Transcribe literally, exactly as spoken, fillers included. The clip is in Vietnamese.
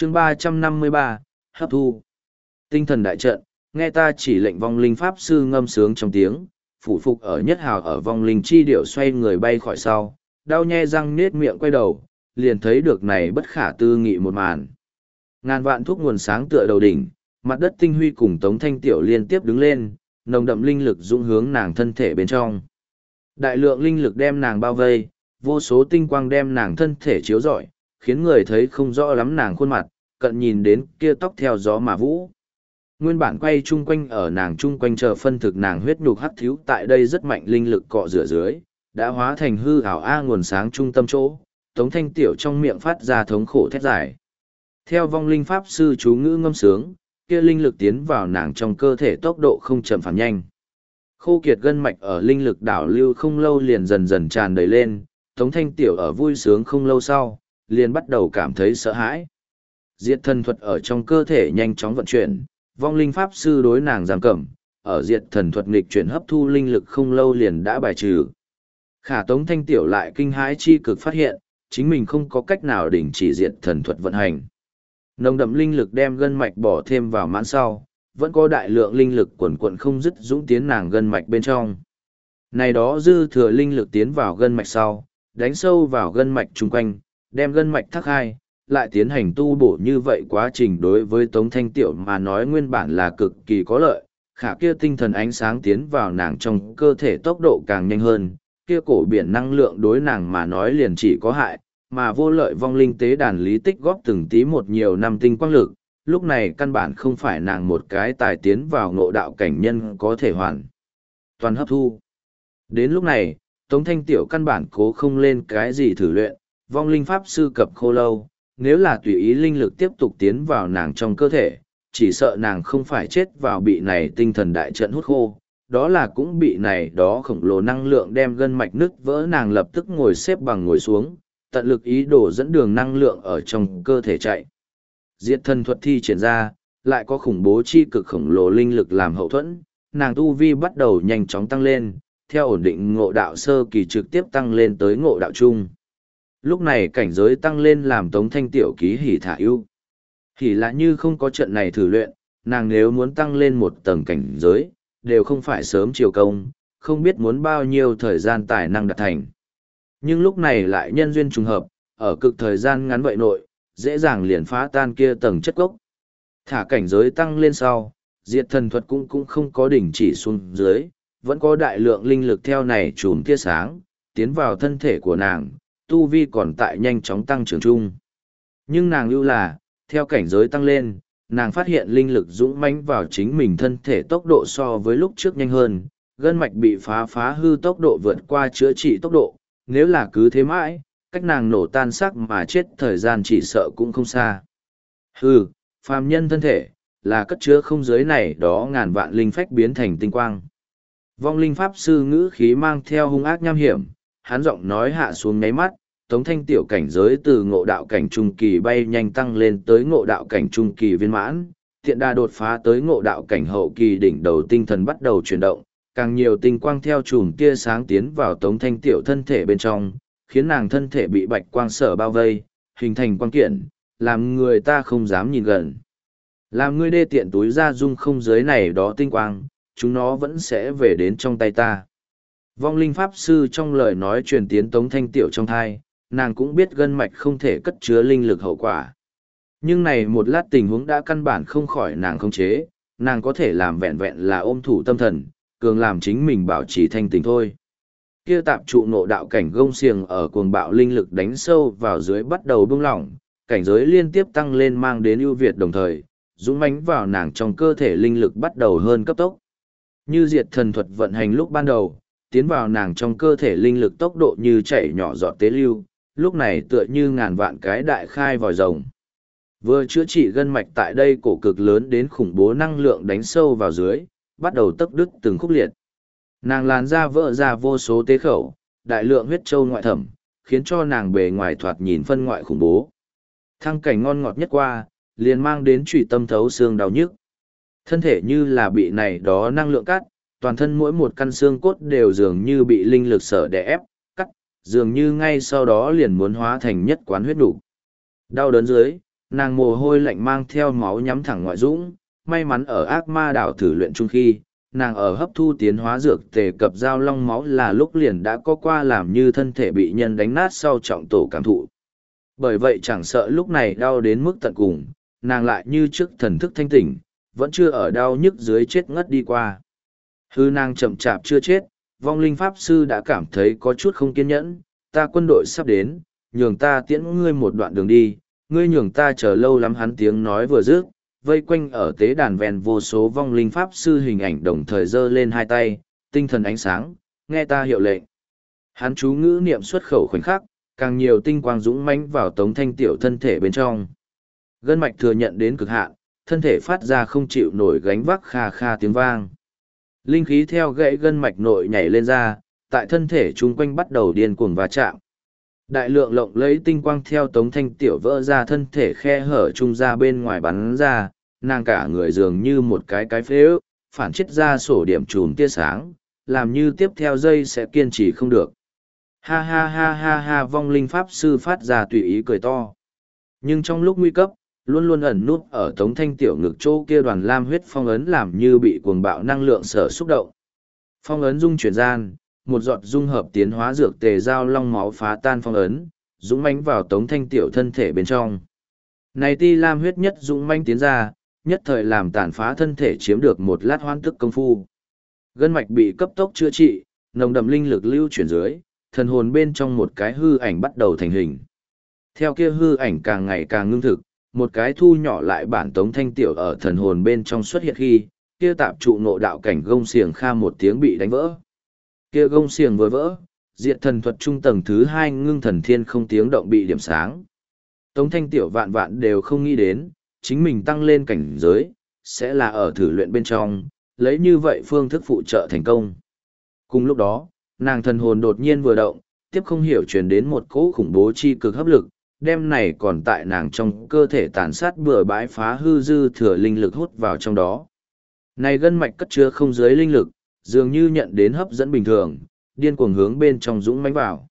chương ba trăm năm mươi ba, hấp thu. Tinh thần đại trận, nghe ta chỉ lệnh vong linh pháp sư ngâm sướng trong tiếng, phủ phục ở nhất hào ở vong linh chi điệu xoay người bay khỏi sau, đau nhe răng nết miệng quay đầu, liền thấy được này bất khả tư nghị một màn. Ngàn vạn thuốc nguồn sáng tựa đầu đỉnh, mặt đất tinh huy cùng Tống Thanh Tiểu liên tiếp đứng lên, nồng đậm linh lực dũng hướng nàng thân thể bên trong. Đại lượng linh lực đem nàng bao vây, vô số tinh quang đem nàng thân thể chiếu rọi, khiến người thấy không rõ lắm nàng khuôn mặt, cận nhìn đến kia tóc theo gió mà vũ. Nguyên bản quay chung quanh ở nàng chung quanh chờ phân thực nàng huyết nhục hắc thiếu tại đây rất mạnh linh lực cọ rửa dưới, đã hóa thành hư ảo a nguồn sáng trung tâm chỗ, Tống Thanh Tiểu trong miệng phát ra thống khổ thét dài. Theo vong linh pháp sư chú ngữ ngâm sướng, kia linh lực tiến vào nàng trong cơ thể tốc độ không chậm phản nhanh. Khô kiệt gân mạch ở linh lực đảo lưu không lâu liền dần dần tràn đầy lên, Tống Thanh Tiểu ở vui sướng không lâu sau, liền bắt đầu cảm thấy sợ hãi. Diệt thần thuật ở trong cơ thể nhanh chóng vận chuyển, vong linh pháp sư đối nàng giam cầm, ở diệt thần thuật nghịch chuyển hấp thu linh lực không lâu liền đã bài trừ. Khả Tống Thanh Tiểu lại kinh hãi chi cực phát hiện, chính mình không có cách nào đình chỉ diệt thần thuật vận hành. Nồng đậm linh lực đem gân mạch bỏ thêm vào mãn sau, vẫn có đại lượng linh lực quần quận không dứt dũng tiến nàng gân mạch bên trong. Này đó dư thừa linh lực tiến vào gân mạch sau, đánh sâu vào gân mạch chung quanh, đem gân mạch thắc hai, lại tiến hành tu bổ như vậy quá trình đối với Tống Thanh Tiểu mà nói nguyên bản là cực kỳ có lợi, khả kia tinh thần ánh sáng tiến vào nàng trong cơ thể tốc độ càng nhanh hơn, kia cổ biển năng lượng đối nàng mà nói liền chỉ có hại, mà vô lợi vong linh tế đàn lý tích góp từng tí một nhiều năm tinh quang lực, lúc này căn bản không phải nàng một cái tài tiến vào ngộ đạo cảnh nhân có thể hoàn toàn hấp thu. Đến lúc này, Tống Thanh Tiểu căn bản cố không lên cái gì thử luyện, vong linh pháp sư cập khô lâu, nếu là tùy ý linh lực tiếp tục tiến vào nàng trong cơ thể, chỉ sợ nàng không phải chết vào bị này tinh thần đại trận hút khô, đó là cũng bị này đó khổng lồ năng lượng đem gân mạch nứt vỡ nàng lập tức ngồi xếp bằng ngồi xuống, tận lực ý đồ dẫn đường năng lượng ở trong cơ thể chạy. Diệt thần thuật thi triển ra, lại có khủng bố chi cực khổng lồ linh lực làm hậu thuẫn, nàng tu vi bắt đầu nhanh chóng tăng lên, theo ổn định ngộ đạo sơ kỳ trực tiếp tăng lên tới ngộ đạo trung. Lúc này cảnh giới tăng lên làm Tống Thanh Tiểu ký hỉ thả ưu. Hỉ là như không có trận này thử luyện, nàng nếu muốn tăng lên một tầng cảnh giới, đều không phải sớm chiều công, không biết muốn bao nhiêu thời gian tài năng đạt thành. Nhưng lúc này lại nhân duyên trùng hợp, ở cực thời gian ngắn vậy nội, dễ dàng liền phá tan kia tầng chất gốc. Thả cảnh giới tăng lên sau, diệt thần thuật cũng cũng không có đỉnh chỉ xuống dưới, vẫn có đại lượng linh lực theo này trùm tia sáng, tiến vào thân thể của nàng, tu vi còn tại nhanh chóng tăng trưởng chung. Nhưng nàng lưu là, theo cảnh giới tăng lên, nàng phát hiện linh lực dũng mãnh vào chính mình thân thể tốc độ so với lúc trước nhanh hơn, gân mạch bị phá phá hư tốc độ vượt qua chữa trị tốc độ, nếu là cứ thế mãi, cách nàng nổ tan xác mà chết thời gian chỉ sợ cũng không xa. Hư, phàm nhân thân thể, là cất chứa không giới này đó ngàn vạn linh phách biến thành tinh quang. Vong linh pháp sư ngữ khí mang theo hung ác nham hiểm, hắn giọng nói hạ xuống ngáy mắt, Tống Thanh Tiểu cảnh giới từ ngộ đạo cảnh trung kỳ bay nhanh tăng lên tới ngộ đạo cảnh trung kỳ viên mãn, thiện đa đột phá tới ngộ đạo cảnh hậu kỳ đỉnh đầu tinh thần bắt đầu chuyển động, càng nhiều tinh quang theo chùm tia sáng tiến vào Tống Thanh Tiểu thân thể bên trong, khiến nàng thân thể bị bạch quang sở bao vây, hình thành quang kiện, làm người ta không dám nhìn gần. Làm ngươi đê tiện túi ra dung không giới này đó tinh quang, chúng nó vẫn sẽ về đến trong tay ta. Vong linh pháp sư trong lời nói truyền tiến Tống Thanh Tiểu trong thai, nàng cũng biết gân mạch không thể cất chứa linh lực hậu quả. Nhưng này một lát tình huống đã căn bản không khỏi nàng khống chế, nàng có thể làm vẹn vẹn là ôm thủ tâm thần, cường làm chính mình bảo trì thanh tình thôi. Kia tạp trụ ngộ đạo cảnh gông xiềng ở cuồng bạo linh lực đánh sâu vào dưới bắt đầu bung lỏng, cảnh giới liên tiếp tăng lên mang đến ưu việt đồng thời, dũng mãnh vào nàng trong cơ thể linh lực bắt đầu hơn cấp tốc. Như diệt thần thuật vận hành lúc ban đầu, tiến vào nàng trong cơ thể linh lực tốc độ như chảy nhỏ giọt tế lưu, lúc này tựa như ngàn vạn cái đại khai vòi rồng. Vừa chữa trị gân mạch tại đây cổ cực lớn đến khủng bố năng lượng đánh sâu vào dưới, bắt đầu tấc đứt từng khúc liệt. Nàng làn da vỡ ra vô số tế khẩu, đại lượng huyết châu ngoại thẩm, khiến cho nàng bề ngoài thoạt nhìn phân ngoại khủng bố. Thăng cảnh ngon ngọt nhất qua, liền mang đến trụy tâm thấu xương đau nhức. Thân thể như là bị này đó năng lượng cắt, toàn thân mỗi một căn xương cốt đều dường như bị linh lực sở đè ép, cắt, dường như ngay sau đó liền muốn hóa thành nhất quán huyết đủ. Đau đớn dưới, Nàng mồ hôi lạnh mang theo máu nhắm thẳng ngoại dũng, may mắn ở ác ma đảo thử luyện chung khi, nàng ở hấp thu tiến hóa dược tề cập giao long máu là lúc liền đã có qua làm như thân thể bị nhân đánh nát sau trọng tổ cảm thụ. Bởi vậy chẳng sợ lúc này đau đến mức tận cùng, nàng lại như trước thần thức thanh tỉnh, vẫn chưa ở đau nhức dưới chết ngất đi qua. Hư nàng chậm chạp chưa chết, vong linh pháp sư đã cảm thấy có chút không kiên nhẫn, ta quân đội sắp đến, nhường ta tiễn ngươi một đoạn đường đi, ngươi nhường ta chờ lâu lắm. Hắn tiếng nói vừa dứt, vây quanh ở tế đàn ven vô số vong linh pháp sư hình ảnh đồng thời giơ lên hai tay, tinh thần ánh sáng, nghe ta hiệu lệnh. Hắn chú ngữ niệm xuất khẩu khoảnh khắc, càng nhiều tinh quang dũng mãnh vào Tống Thanh Tiểu thân thể bên trong. Gân mạch thừa nhận đến cực hạn, thân thể phát ra không chịu nổi gánh vác kha kha tiếng vang. Linh khí theo gãy gân mạch nội nhảy lên ra, tại thân thể chung quanh bắt đầu điên cuồng va chạm. Đại lượng lộng lấy tinh quang theo Tống Thanh Tiểu vỡ ra thân thể khe hở trung ra bên ngoài bắn ra, nàng cả người dường như một cái cái phế ước, phản chết ra sổ điểm chùm tia sáng, làm như tiếp theo dây sẽ kiên trì không được. Ha ha ha ha ha, vong linh pháp sư phát ra tùy ý cười to. Nhưng trong lúc nguy cấp, luôn luôn ẩn nút ở Tống Thanh Tiểu ngực chỗ kia đoàn lam huyết phong ấn làm như bị cuồng bạo năng lượng sở xúc động. Phong ấn dung chuyển gian, một giọt dung hợp tiến hóa dược tề giao long máu phá tan phong ấn, dũng mãnh vào Tống Thanh Tiểu thân thể bên trong. Này ti lam huyết nhất dũng mãnh tiến ra, nhất thời làm tàn phá thân thể chiếm được một lát hoan tức công phu. Gân mạch bị cấp tốc chữa trị, nồng đậm linh lực lưu chuyển dưới, thần hồn bên trong một cái hư ảnh bắt đầu thành hình. Theo kia hư ảnh càng ngày càng ngưng thực, một cái thu nhỏ lại bản Tống Thanh Tiểu ở thần hồn bên trong xuất hiện khi, kia tạp trụ ngộ đạo cảnh gông xiềng kha một tiếng bị đánh vỡ. Kia gông xiềng vừa vỡ, diệt thần thuật trung tầng thứ hai ngưng thần thiên không tiếng động bị điểm sáng. Tống Thanh Tiểu vạn vạn đều không nghĩ đến, chính mình tăng lên cảnh giới, sẽ là ở thử luyện bên trong, lấy như vậy phương thức phụ trợ thành công. Cùng lúc đó, nàng thần hồn đột nhiên vừa động, tiếp không hiểu truyền đến một cỗ khủng bố chi cực hấp lực, đem này còn tại nàng trong cơ thể tàn sát bừa bãi phá hư dư thừa linh lực hút vào trong đó. Này gân mạch cất chứa không dưới linh lực, dường như nhận đến hấp dẫn bình thường, điên cuồng hướng bên trong dũng mãnh vào.